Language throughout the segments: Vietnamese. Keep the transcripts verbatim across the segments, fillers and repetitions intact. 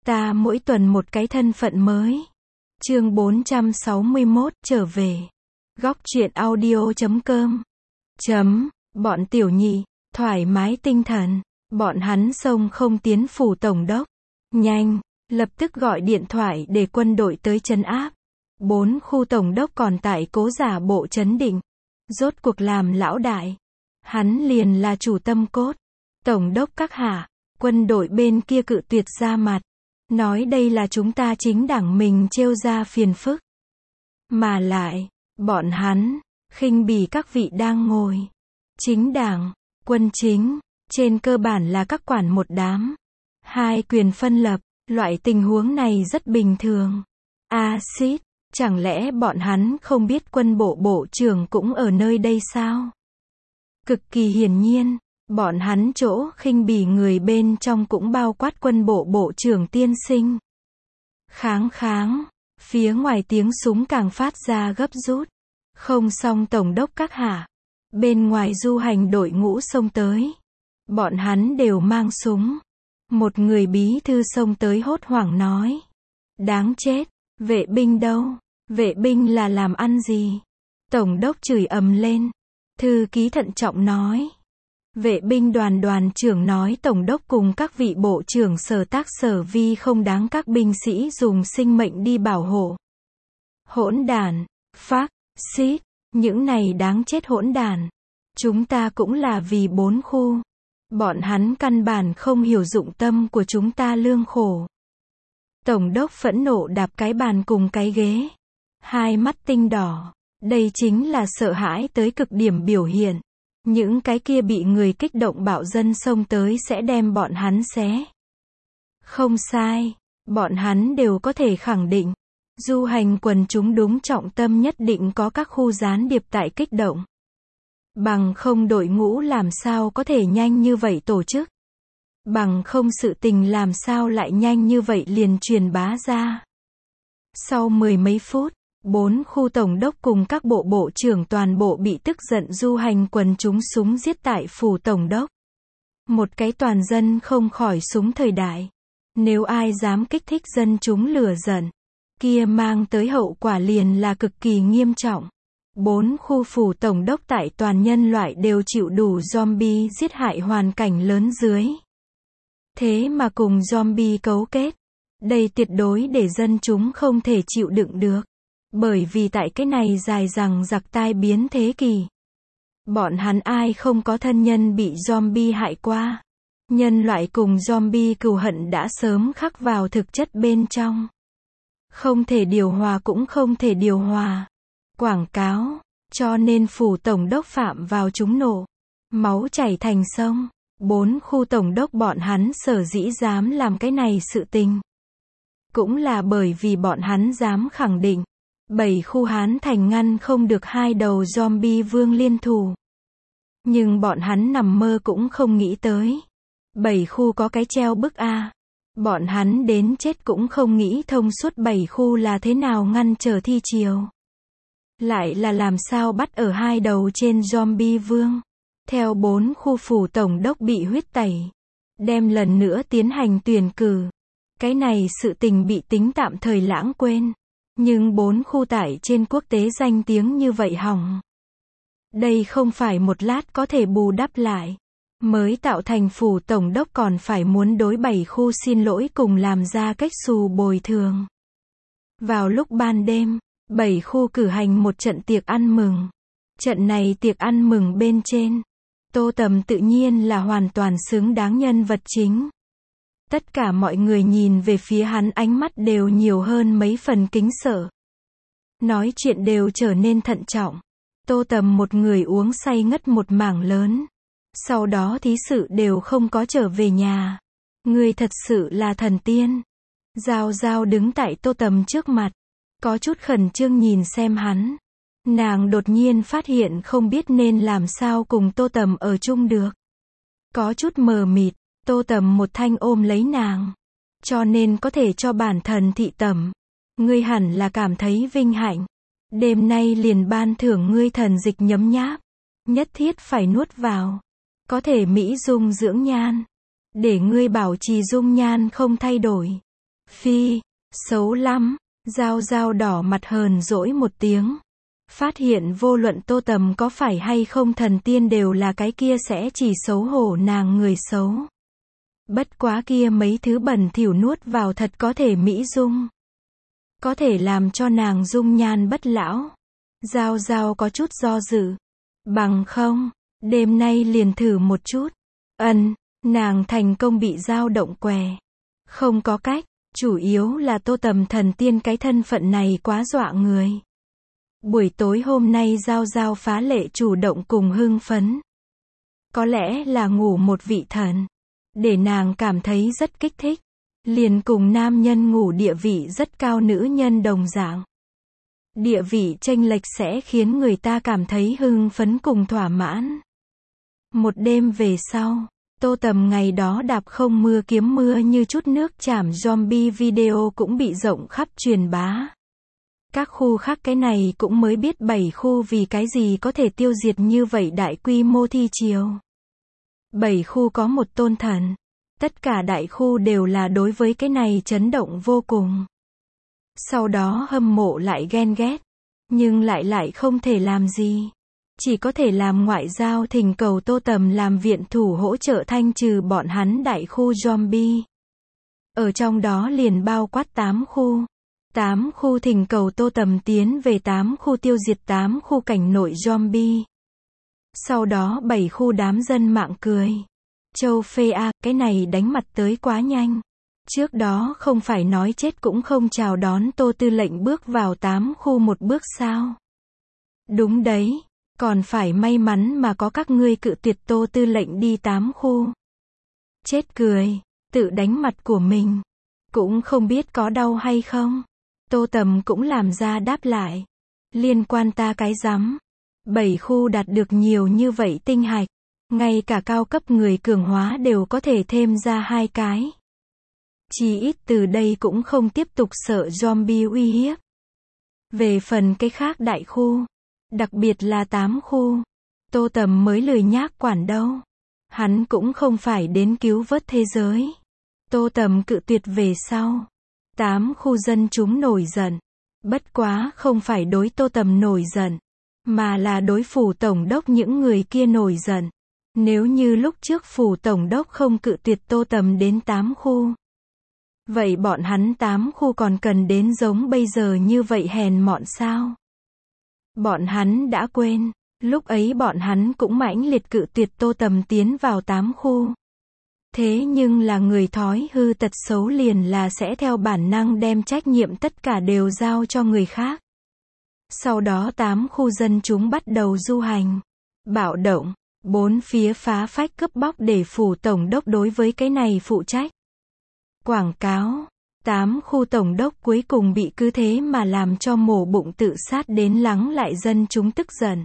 Ta mỗi tuần một cái thân phận mới. Chương bốn trăm sáu mươi mốt, trở về. Góc truyện audio chấm com. Chấm, bọn tiểu nhị, thoải mái tinh thần. Bọn hắn xông không tiến phủ tổng đốc. Nhanh, lập tức gọi điện thoại để quân đội tới trấn áp. Bốn khu tổng đốc còn tại cố giả bộ trấn định. Rốt cuộc làm lão đại. Hắn liền là chủ tâm cốt. Tổng đốc các hạ, quân đội bên kia cự tuyệt ra mặt. Nói đây là chúng ta chính đảng mình trêu ra phiền phức. Mà lại, bọn hắn, khinh bỉ các vị đang ngồi. Chính đảng, quân chính, trên cơ bản là các quản một đám. Hai quyền phân lập, loại tình huống này rất bình thường. Axit, chẳng lẽ bọn hắn không biết quân bộ bộ trưởng cũng ở nơi đây sao? Cực kỳ hiển nhiên, bọn hắn chỗ khinh bỉ người bên trong cũng bao quát quân bộ bộ trưởng tiên sinh. Kháng kháng, phía ngoài tiếng súng càng phát ra gấp rút. Không xong tổng đốc các hạ. Bên ngoài du hành đội ngũ xông tới. Bọn hắn đều mang súng. Một người bí thư xông tới hốt hoảng nói. Đáng chết, vệ binh đâu? Vệ binh là làm ăn gì? Tổng đốc chửi ầm lên. Thư ký thận trọng nói. Vệ binh đoàn đoàn trưởng nói tổng đốc cùng các vị bộ trưởng sở tác sở vi không đáng các binh sĩ dùng sinh mệnh đi bảo hộ. Hỗn đản, phác, xít, những này đáng chết hỗn đản. Chúng ta cũng là vì bốn khu. Bọn hắn căn bản không hiểu dụng tâm của chúng ta lương khổ. Tổng đốc phẫn nộ đạp cái bàn cùng cái ghế. Hai mắt tinh đỏ. Đây chính là sợ hãi tới cực điểm biểu hiện. Những cái kia bị người kích động bạo dân xông tới sẽ đem bọn hắn xé. Không sai, bọn hắn đều có thể khẳng định. Du hành quần chúng đúng trọng tâm nhất định có các khu gián điệp tại kích động. Bằng không đội ngũ làm sao có thể nhanh như vậy tổ chức. Bằng không sự tình làm sao lại nhanh như vậy liền truyền bá ra. Sau mười mấy phút, bốn khu tổng đốc cùng các bộ bộ trưởng toàn bộ bị tức giận du hành quần chúng súng giết tại phủ tổng đốc. Một cái toàn dân không khỏi súng thời đại. Nếu ai dám kích thích dân chúng lửa giận, kia mang tới hậu quả liền là cực kỳ nghiêm trọng. Bốn khu phủ tổng đốc tại toàn nhân loại đều chịu đủ zombie giết hại hoàn cảnh lớn dưới. Thế mà cùng zombie cấu kết. Đây tuyệt đối để dân chúng không thể chịu đựng được. Bởi vì tại cái này dài dằng dặc tai biến thế kỷ. Bọn hắn ai không có thân nhân bị zombie hại qua. Nhân loại cùng zombie cừu hận đã sớm khắc vào thực chất bên trong. Không thể điều hòa cũng không thể điều hòa. Quảng cáo, cho nên phủ tổng đốc phạm vào chúng nổ. Máu chảy thành sông. Bốn khu tổng đốc bọn hắn sở dĩ dám làm cái này sự tình. Cũng là bởi vì bọn hắn dám khẳng định. Bảy khu Hán Thành ngăn không được hai đầu zombie vương liên thủ. Nhưng bọn hắn nằm mơ cũng không nghĩ tới. Bảy khu có cái treo bức A. Bọn hắn đến chết cũng không nghĩ thông suốt bảy khu là thế nào ngăn trở thi triều. Lại là làm sao bắt ở hai đầu trên zombie vương. Theo bốn khu phủ tổng đốc bị huyết tẩy. Đem lần nữa tiến hành tuyển cử. Cái này sự tình bị tính tạm thời lãng quên. Nhưng bốn khu tại trên quốc tế danh tiếng như vậy hỏng. Đây không phải một lát có thể bù đắp lại. Mới tạo thành phủ tổng đốc còn phải muốn đối bảy khu xin lỗi cùng làm ra cách xù bồi thường. Vào lúc ban đêm, bảy khu cử hành một trận tiệc ăn mừng. Trận này tiệc ăn mừng bên trên. Tô Tầm tự nhiên là hoàn toàn xứng đáng nhân vật chính. Tất cả mọi người nhìn về phía hắn ánh mắt đều nhiều hơn mấy phần kính sợ. Nói chuyện đều trở nên thận trọng. Tô Tầm một người uống say ngất một mảng lớn. Sau đó thí sự đều không có trở về nhà. Người thật sự là thần tiên. Giao Giao đứng tại Tô Tầm trước mặt. Có chút khẩn trương nhìn xem hắn. Nàng đột nhiên phát hiện không biết nên làm sao cùng Tô Tầm ở chung được. Có chút mờ mịt. Tô Tầm một thanh ôm lấy nàng. Cho nên có thể cho bản thân thị tẩm. Ngươi hẳn là cảm thấy vinh hạnh. Đêm nay liền ban thưởng ngươi thần dịch nhấm nháp. Nhất thiết phải nuốt vào. Có thể mỹ dung dưỡng nhan. Để ngươi bảo trì dung nhan không thay đổi. Phi, xấu lắm. Giao Giao đỏ mặt hờn dỗi một tiếng. Phát hiện vô luận Tô Tầm có phải hay không thần tiên đều là cái kia sẽ chỉ xấu hổ nàng người xấu. Bất quá kia mấy thứ bẩn thỉu nuốt vào thật có thể mỹ dung. Có thể làm cho nàng dung nhan bất lão. Giao Giao có chút do dự. Bằng không, đêm nay liền thử một chút. Ân, nàng thành công bị dao động què. Không có cách, chủ yếu là Tô Tầm thần tiên cái thân phận này quá dọa người. Buổi tối hôm nay Giao Giao phá lệ chủ động cùng hưng phấn. Có lẽ là ngủ một vị thần, để nàng cảm thấy rất kích thích. Liền cùng nam nhân ngủ địa vị rất cao nữ nhân đồng dạng. Địa vị chênh lệch sẽ khiến người ta cảm thấy hưng phấn cùng thỏa mãn. Một đêm về sau, Tô Tầm ngày đó đạp không mưa kiếm mưa như chút nước chảm zombie video cũng bị rộng khắp truyền bá. Các khu khác cái này cũng mới biết bảy khu vì cái gì có thể tiêu diệt như vậy đại quy mô thi chiều. Bảy khu có một tôn thần. Tất cả đại khu đều là đối với cái này chấn động vô cùng. Sau đó hâm mộ lại ghen ghét. Nhưng lại lại không thể làm gì. Chỉ có thể làm ngoại giao thỉnh cầu Tô Tầm làm viện thủ hỗ trợ thanh trừ bọn hắn đại khu zombie. Ở trong đó liền bao quát tám khu. tám khu thỉnh cầu Tô Tầm tiến về tám khu tiêu diệt tám khu cảnh nội zombie. Sau đó bảy khu đám dân mạng cười. Châu phê a, cái này đánh mặt tới quá nhanh. Trước đó không phải nói chết cũng không chào đón Tô Tư lệnh bước vào tám khu một bước sao. Đúng đấy, còn phải may mắn mà có các ngươi cự tuyệt Tô Tư lệnh đi tám khu. Chết cười, tự đánh mặt của mình. Cũng không biết có đau hay không. Tô Tầm cũng làm ra đáp lại. Liên quan ta cái rắm. Bảy khu đạt được nhiều như vậy tinh hạch. Ngay cả cao cấp người cường hóa đều có thể thêm ra hai cái. Chỉ ít từ đây cũng không tiếp tục sợ zombie uy hiếp. Về phần cái khác đại khu, đặc biệt là tám khu, Tô Tầm mới lười nhác quản đâu. Hắn cũng không phải đến cứu vớt thế giới. Tô Tầm cự tuyệt về sau. Tám khu dân chúng nổi giận. Bất quá không phải đối Tô Tầm nổi giận, mà là đối phủ tổng đốc những người kia nổi giận. Nếu như lúc trước phủ tổng đốc không cự tuyệt Tô Tầm đến tám khu, vậy bọn hắn tám khu còn cần đến giống bây giờ như vậy hèn mọn sao? Bọn hắn đã quên, lúc ấy bọn hắn cũng mãnh liệt cự tuyệt Tô Tầm tiến vào tám khu. Thế nhưng là người thói hư tật xấu liền là sẽ theo bản năng đem trách nhiệm tất cả đều giao cho người khác. Sau đó tám khu dân chúng bắt đầu du hành, bạo động, bốn phía phá phách cướp bóc để phủ tổng đốc đối với cái này phụ trách. Quảng cáo, tám khu tổng đốc cuối cùng bị cứ thế mà làm cho mổ bụng tự sát đến lắng lại dân chúng tức giận.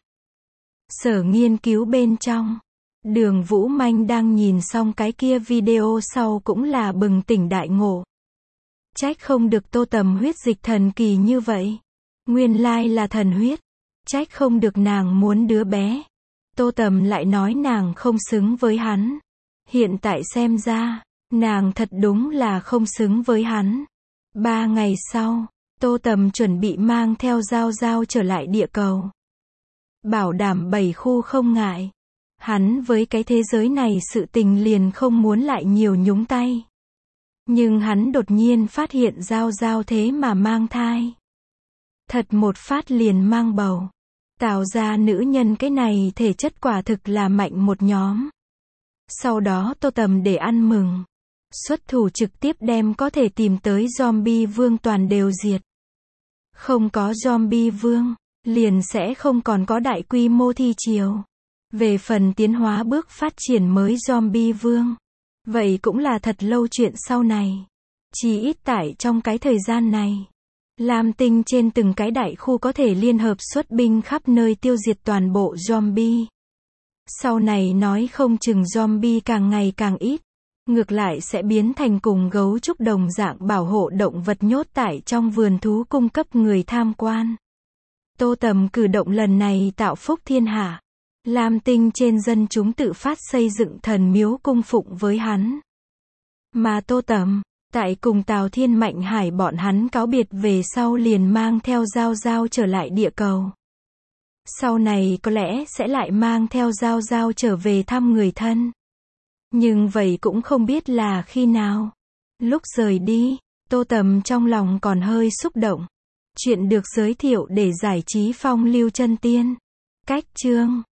Sở nghiên cứu bên trong, Đường Vũ Manh đang nhìn xong cái kia video sau cũng là bừng tỉnh đại ngộ. Trách không được Tô Tầm huyết dịch thần kỳ như vậy. Nguyên lai là thần huyết. Trách không được nàng muốn đứa bé. Tô Tầm lại nói nàng không xứng với hắn. Hiện tại xem ra, nàng thật đúng là không xứng với hắn. Ba ngày sau, Tô Tầm chuẩn bị mang theo Giao Giao trở lại địa cầu. Bảo đảm bảy khu không ngại. Hắn với cái thế giới này sự tình liền không muốn lại nhiều nhúng tay. Nhưng hắn đột nhiên phát hiện Giao Giao thế mà mang thai. Thật một phát liền mang bầu. Tạo ra nữ nhân cái này thể chất quả thực là mạnh một nhóm. Sau đó Tô Tầm để ăn mừng. Xuất thủ trực tiếp đem có thể tìm tới zombie vương toàn đều diệt. Không có zombie vương, liền sẽ không còn có đại quy mô thi chiều. Về phần tiến hóa bước phát triển mới zombie vương, vậy cũng là thật lâu chuyện sau này. Chỉ ít tại trong cái thời gian này, Lam Tinh trên từng cái đại khu có thể liên hợp xuất binh khắp nơi tiêu diệt toàn bộ zombie. Sau này nói không chừng zombie càng ngày càng ít, ngược lại sẽ biến thành cùng gấu trúc đồng dạng bảo hộ động vật nhốt tại trong vườn thú cung cấp người tham quan. Tô Tầm cử động lần này tạo phúc thiên hạ. Lam Tinh trên dân chúng tự phát xây dựng thần miếu cung phụng với hắn. Mà Tô Tầm, Tại cùng Tào Thiên Mạnh Hải bọn hắn cáo biệt về sau liền mang theo Giao Giao trở lại địa cầu. Sau này có lẽ sẽ lại mang theo Giao Giao trở về thăm người thân. Nhưng vậy cũng không biết là khi nào. Lúc rời đi, Tô Tầm trong lòng còn hơi xúc động. Chuyện được giới thiệu để giải trí phong lưu chân tiên. Cách chương